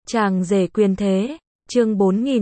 Chàng rể quyền thế, chương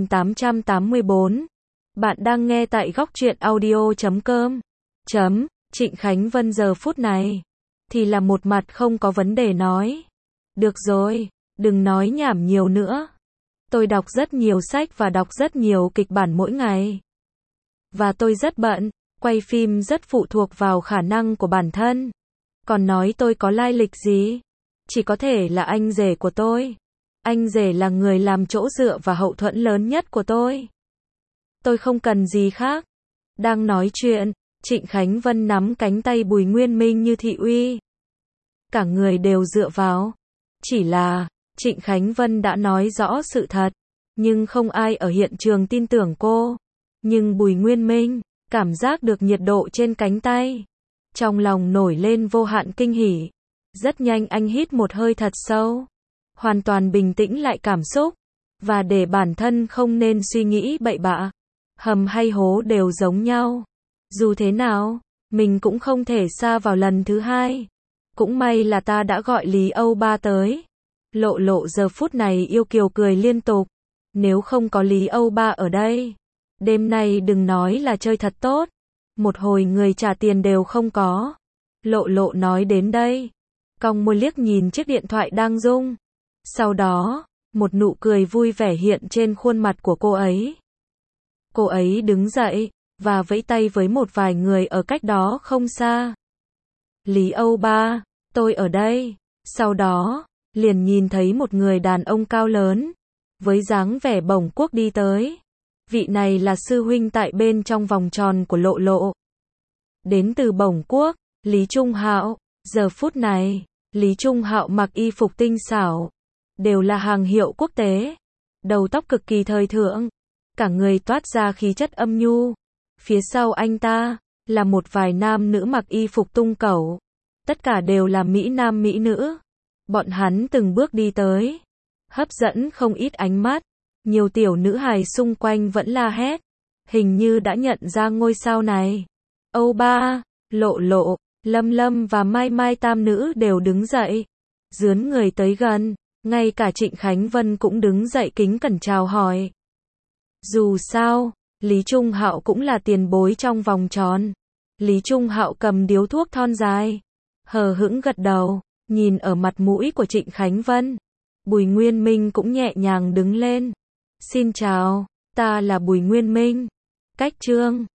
4884. Bạn đang nghe tại góc truyện audio.com. Trịnh Khánh Vân giờ phút này thì là một mặt không có vấn đề nói. Được rồi, đừng nói nhảm nhiều nữa. Tôi đọc rất nhiều sách và đọc rất nhiều kịch bản mỗi ngày. Và tôi rất bận, quay phim rất phụ thuộc vào khả năng của bản thân. Còn nói tôi có lai lịch gì? Chỉ có thể là anh rể của tôi. Anh rể là người làm chỗ dựa và hậu thuẫn lớn nhất của tôi. Tôi không cần gì khác. Đang nói chuyện, Trịnh Khánh Vân nắm cánh tay Bùi Nguyên Minh như thị uy. Cả người đều dựa vào. Chỉ là, Trịnh Khánh Vân đã nói rõ sự thật, nhưng không ai ở hiện trường tin tưởng cô. Nhưng Bùi Nguyên Minh cảm giác được nhiệt độ trên cánh tay. Trong lòng nổi lên vô hạn kinh hỉ. Rất nhanh anh hít một hơi thật sâu. Hoàn toàn bình tĩnh lại cảm xúc. Và để bản thân không nên suy nghĩ bậy bạ. Hầm hay hố đều giống nhau. Dù thế nào, mình cũng không thể sa vào lần thứ hai. Cũng may là ta đã gọi Lý Âu Ba tới. Lộ Lộ giờ phút này yêu kiều cười liên tục. Nếu không có Lý Âu Ba ở đây, đêm nay đừng nói là chơi thật tốt. Một hồi người trả tiền đều không có. Lộ Lộ nói đến đây, cong môi liếc nhìn chiếc điện thoại đang rung. Sau đó, một nụ cười vui vẻ hiện trên khuôn mặt của cô ấy. Cô ấy đứng dậy, và vẫy tay với một vài người ở cách đó không xa. Lý Âu Ba, tôi ở đây. Sau đó, liền nhìn thấy một người đàn ông cao lớn, với dáng vẻ bổng quốc đi tới. Vị này là sư huynh tại bên trong vòng tròn của Lộ Lộ. Đến từ Bổng Quốc, Lý Trung Hạo. Giờ phút này, Lý Trung Hạo mặc y phục tinh xảo, đều là hàng hiệu quốc tế. Đầu tóc cực kỳ thời thượng, cả người toát ra khí chất âm nhu. Phía sau anh ta, là một vài nam nữ mặc y phục tung cẩu. Tất cả đều là mỹ nam mỹ nữ. Bọn hắn từng bước đi tới, hấp dẫn không ít ánh mắt. Nhiều tiểu nữ hài xung quanh vẫn la hét. Hình như đã nhận ra ngôi sao này. Âu Ba, Lộ Lộ, Lâm Lâm và Mai Mai tam nữ đều đứng dậy. Dướn người tới gần, ngay cả Trịnh Khánh Vân cũng đứng dậy kính cẩn chào hỏi. Dù sao, Lý Trung Hạo cũng là tiền bối trong vòng tròn. Lý Trung Hạo cầm điếu thuốc thon dài, hờ hững gật đầu, nhìn ở mặt mũi của Trịnh Khánh Vân. Bùi Nguyên Minh cũng nhẹ nhàng đứng lên. Xin chào, ta là Bùi Nguyên Minh. Cách chương